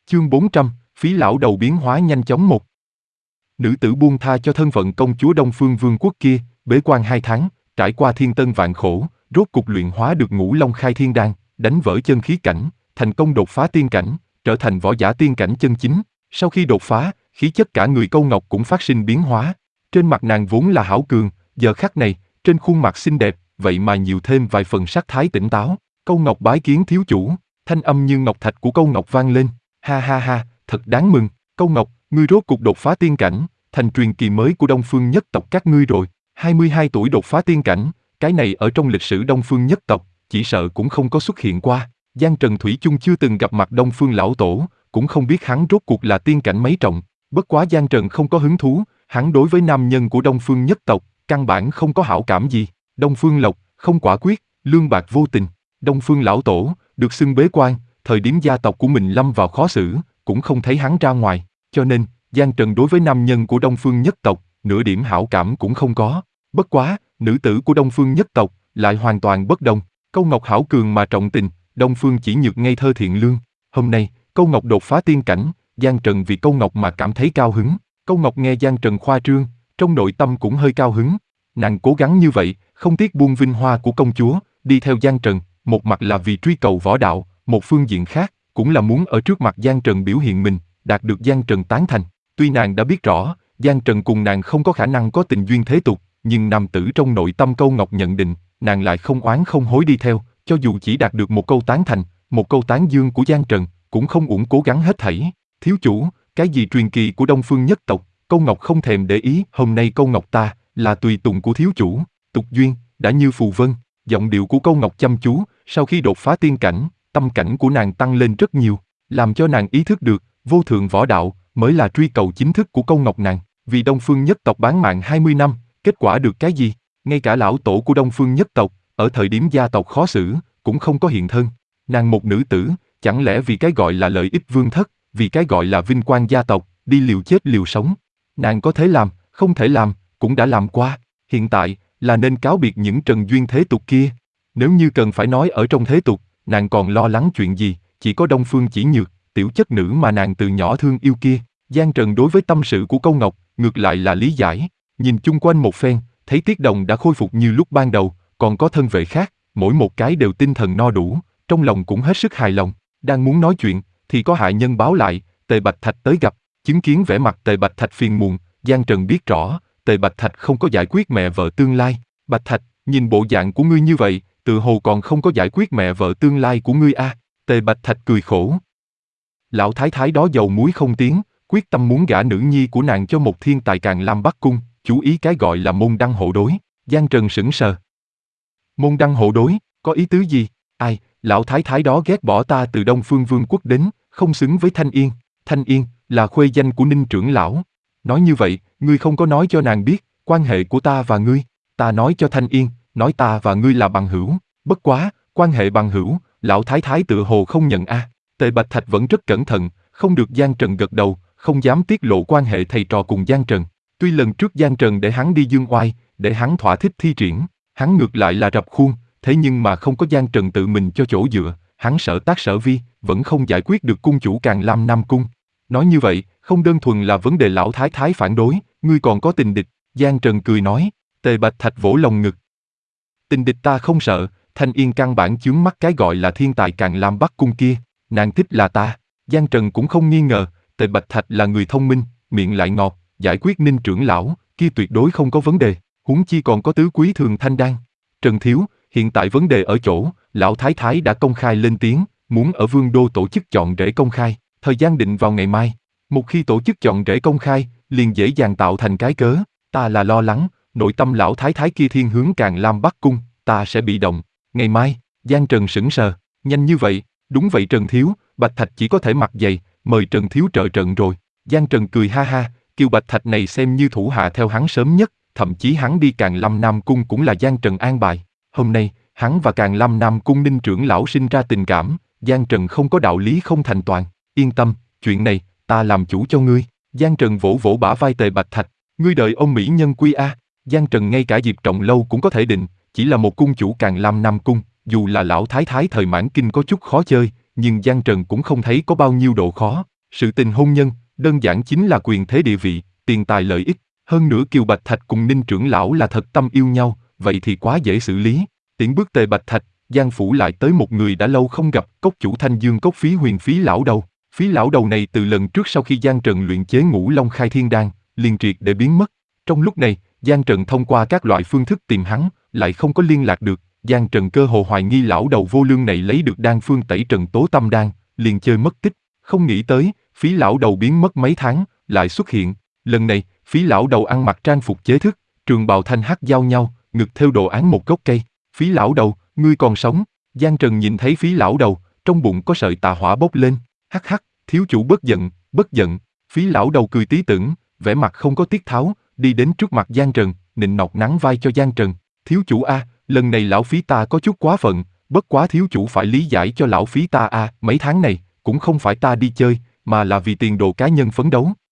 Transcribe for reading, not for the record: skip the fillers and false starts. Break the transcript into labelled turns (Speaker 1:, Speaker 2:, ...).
Speaker 1: Chương 400, phí lão đầu biến hóa nhanh chóng một. Nữ tử buông tha cho thân phận công chúa Đông Phương Vương quốc kia, bế quan 2 tháng, trải qua thiên tân vạn khổ, rốt cục luyện hóa được Ngũ Long Khai Thiên Đan, đánh vỡ chân khí cảnh, thành công đột phá tiên cảnh, trở thành võ giả tiên cảnh chân chính. Sau khi đột phá, khí chất cả người Câu Ngọc cũng phát sinh biến hóa. Trên mặt nàng vốn là hảo cường, giờ khắc này, trên khuôn mặt xinh đẹp, vậy mà nhiều thêm vài phần sắc thái tỉnh táo. Câu Ngọc bái kiến thiếu chủ, thanh âm như ngọc thạch của Câu Ngọc vang lên. Ha ha ha, thật đáng mừng, Câu Ngọc, ngươi rốt cục đột phá tiên cảnh, thành truyền kỳ mới của Đông Phương nhất tộc các ngươi rồi. 22 tuổi đột phá tiên cảnh, cái này ở trong lịch sử Đông Phương nhất tộc, chỉ sợ cũng không có xuất hiện qua. Giang Trần thủy chung chưa từng gặp mặt Đông Phương lão tổ, cũng không biết hắn rốt cuộc là tiên cảnh mấy trọng. Bất quá Giang Trần không có hứng thú, hắn đối với nam nhân của Đông Phương nhất tộc, căn bản không có hảo cảm gì. Đông Phương Lộc, không quả quyết, lương bạc vô tình. Đông Phương lão tổ, được xưng bế quan, thời điểm gia tộc của mình lâm vào khó xử, cũng không thấy hắn ra ngoài. Cho nên, Giang Trần đối với nam nhân của Đông Phương nhất tộc, nửa điểm hảo cảm cũng không có. Bất quá, nữ tử của Đông Phương nhất tộc, lại hoàn toàn bất đồng. Câu Ngọc hảo cường mà trọng tình, Đông Phương chỉ nhược ngây thơ thiện lương. Hôm nay, Câu Ngọc đột phá tiên cảnh, Giang Trần vì Câu Ngọc mà cảm thấy cao hứng. Câu Ngọc nghe Giang Trần khoa trương, trong nội tâm cũng hơi cao hứng. Nàng cố gắng như vậy, không tiếc buông vinh hoa của công chúa, đi theo Giang Trần, một mặt là vì truy cầu võ đạo, một phương diện khác, cũng là muốn ở trước mặt Giang Trần biểu hiện mình, đạt được Giang Trần tán thành. Tuy nàng đã biết rõ, Giang Trần cùng nàng không có khả năng có tình duyên thế tục, nhưng nam tử trong nội tâm Câu Ngọc nhận định, nàng lại không oán không hối đi theo, cho dù chỉ đạt được một câu tán thành, một câu tán dương của Giang Trần, cũng không uổng cố gắng hết thảy. Thiếu chủ, cái gì truyền kỳ của Đông Phương nhất tộc, Câu Ngọc không thèm để ý. Hôm nay Câu Ngọc ta, là tùy tùng của thiếu chủ, tục duyên, đã như phù vân. Giọng điệu của Câu Ngọc chăm chú, sau khi đột phá tiên cảnh, tâm cảnh của nàng tăng lên rất nhiều, làm cho nàng ý thức được, vô thượng võ đạo, mới là truy cầu chính thức của Câu Ngọc nàng. Vì Đông Phương nhất tộc bán mạng 20 năm, kết quả được cái gì? Ngay cả lão tổ của Đông Phương nhất tộc, ở thời điểm gia tộc khó xử, cũng không có hiện thân. Nàng một nữ tử, chẳng lẽ vì cái gọi là lợi ích vương thất, vì cái gọi là vinh quang gia tộc, đi liều chết liều sống. Nàng có thể làm, không thể làm, cũng đã làm qua. Hiện tại, là nên cáo biệt những trần duyên thế tục kia. Nếu như cần phải nói ở trong thế tục, nàng còn lo lắng chuyện gì, chỉ có Đông Phương chỉ nhược, tiểu chất nữ mà nàng từ nhỏ thương yêu kia. Giang Trần đối với tâm sự của Câu Ngọc, ngược lại là lý giải. Nhìn chung quanh một phen, thấy Tiết Đồng đã khôi phục như lúc ban đầu, còn có thân vệ khác, mỗi một cái đều tinh thần no đủ, trong lòng cũng hết sức hài lòng. Đang muốn nói chuyện, thì có hạ nhân báo lại, Tề Bạch Thạch tới gặp. Chứng kiến vẻ mặt Tề Bạch Thạch phiền muộn, Giang Trần biết rõ, Tề Bạch Thạch không có giải quyết mẹ vợ tương lai. Bạch Thạch, nhìn bộ dạng của ngươi như vậy, tự hồ còn không có giải quyết mẹ vợ tương lai của ngươi a. Tề Bạch Thạch cười khổ. Lão thái thái đó dầu muối không tiếng, quyết tâm muốn gả nữ nhi của nàng cho một thiên tài Càn Lam Bắc Cung, chú ý cái gọi là môn đăng hộ đối. Giang Trần sững sờ. Môn đăng hộ đối, có ý tứ gì? Ai, lão thái thái đó ghét bỏ ta từ Đông Phương Vương quốc đến, không xứng với Thanh Yên. Thanh Yên, là khuê danh của Ninh trưởng lão. Nói như vậy, ngươi không có nói cho nàng biết, quan hệ của ta và ngươi. Ta nói cho Thanh Yên, nói ta và ngươi là bằng hữu. Bất quá, quan hệ bằng hữu, lão thái thái tự hồ không nhận a. Tề Bạch Thạch vẫn rất cẩn thận, không được Giang Trần gật đầu, không dám tiết lộ quan hệ thầy trò cùng Giang Trần. Tuy lần trước Giang Trần để hắn đi dương oai, để hắn thỏa thích thi triển, hắn ngược lại là rập khuôn, thế nhưng mà không có Giang Trần tự mình cho chỗ dựa, hắn sở tác sở vi, vẫn không giải quyết được cung chủ Càn Lam Nam Cung. Nói như vậy, không đơn thuần là vấn đề lão thái thái phản đối, ngươi còn có tình địch. Giang Trần cười nói. Tề Bạch Thạch vỗ lồng ngực. Tình địch ta không sợ, Thanh Yên căn bản chướng mắt cái gọi là thiên tài Càn Lam Bắc Cung kia, nàng thích là ta. Giang Trần cũng không nghi ngờ, Tề Bạch Thạch là người thông minh, miệng lại ngọt, giải quyết Ninh trưởng lão, kia tuyệt đối không có vấn đề, huống chi còn có tứ quý thường thanh đan. Trần thiếu, hiện tại vấn đề ở chỗ, lão thái thái đã công khai lên tiếng, muốn ở Vương đô tổ chức chọn rễ công khai, thời gian định vào ngày mai. Một khi tổ chức chọn rễ công khai, liền dễ dàng tạo thành cái cớ. Ta là lo lắng, nội tâm lão thái thái kia thiên hướng Càn Lam Bắc Cung, ta sẽ bị động. Ngày mai, Giang Trần sững sờ, nhanh như vậy? Đúng vậy Trần thiếu, Bạch Thạch chỉ có thể mặc giày, mời Trần thiếu trợ trận rồi. Giang Trần cười ha ha, Kiều Bạch Thạch này xem như thủ hạ theo hắn sớm nhất, thậm chí hắn đi Càn Lam Nam Cung cũng là Giang Trần an bài. Hôm nay, hắn và Càn Lam Nam Cung Ninh trưởng lão sinh ra tình cảm, Giang Trần không có đạo lý không thành toàn. Yên tâm, chuyện này, ta làm chủ cho ngươi. Giang Trần vỗ vỗ bả vai Tề Bạch Thạch, ngươi đợi ông mỹ nhân quy a. Giang Trần ngay cả Diệp Trọng Lâu cũng có thể định, chỉ là một cung chủ Càn Lam Nam Cung, dù là lão thái thái thời Mãn Kinh có chút khó chơi, nhưng Giang Trần cũng không thấy có bao nhiêu độ khó. Sự tình hôn nhân, đơn giản chính là quyền thế địa vị, tiền tài lợi ích. Hơn nữa Kiều Bạch Thạch cùng Ninh trưởng lão là thật tâm yêu nhau, vậy thì quá dễ xử lý. Tiễn bước Tề Bạch Thạch, Giang phủ lại tới một người đã lâu không gặp, cốc chủ Thanh Dương Cốc Phí Huyền Phí lão đầu. Phí lão đầu này từ lần trước sau khi Giang Trần luyện chế Ngũ Long Khai Thiên Đan, liền triệt để biến mất. Trong lúc này, Giang Trần thông qua các loại phương thức tìm hắn, lại không có liên lạc được. Giang Trần cơ hồ hoài nghi lão đầu vô lương này lấy được đan phương Tẩy Trần Tố Tâm Đan, liền chơi mất tích. Không nghĩ tới, Phí lão đầu biến mất mấy tháng, lại xuất hiện. Lần này, Phí lão đầu ăn mặc trang phục chế thức, trường bào thanh hắc giao nhau, ngực thêu đồ án một gốc cây. Phí lão đầu, ngươi còn sống. Giang Trần nhìn thấy Phí lão đầu, trong bụng có sợi tà hỏa bốc lên. Hắc hắc, thiếu chủ bất giận, bất giận. Phí lão đầu cười tí tưởng, vẻ mặt không có tiết tháo, đi đến trước mặt Giang Trần, nịnh nọt nắn vai cho Giang Trần. Thiếu chủ a, lần này lão Phí ta có chút quá phận, bất quá thiếu chủ phải lý giải cho lão Phí ta a, mấy tháng này, cũng không phải ta đi chơi, mà là vì tiền đồ cá nhân phấn đấu.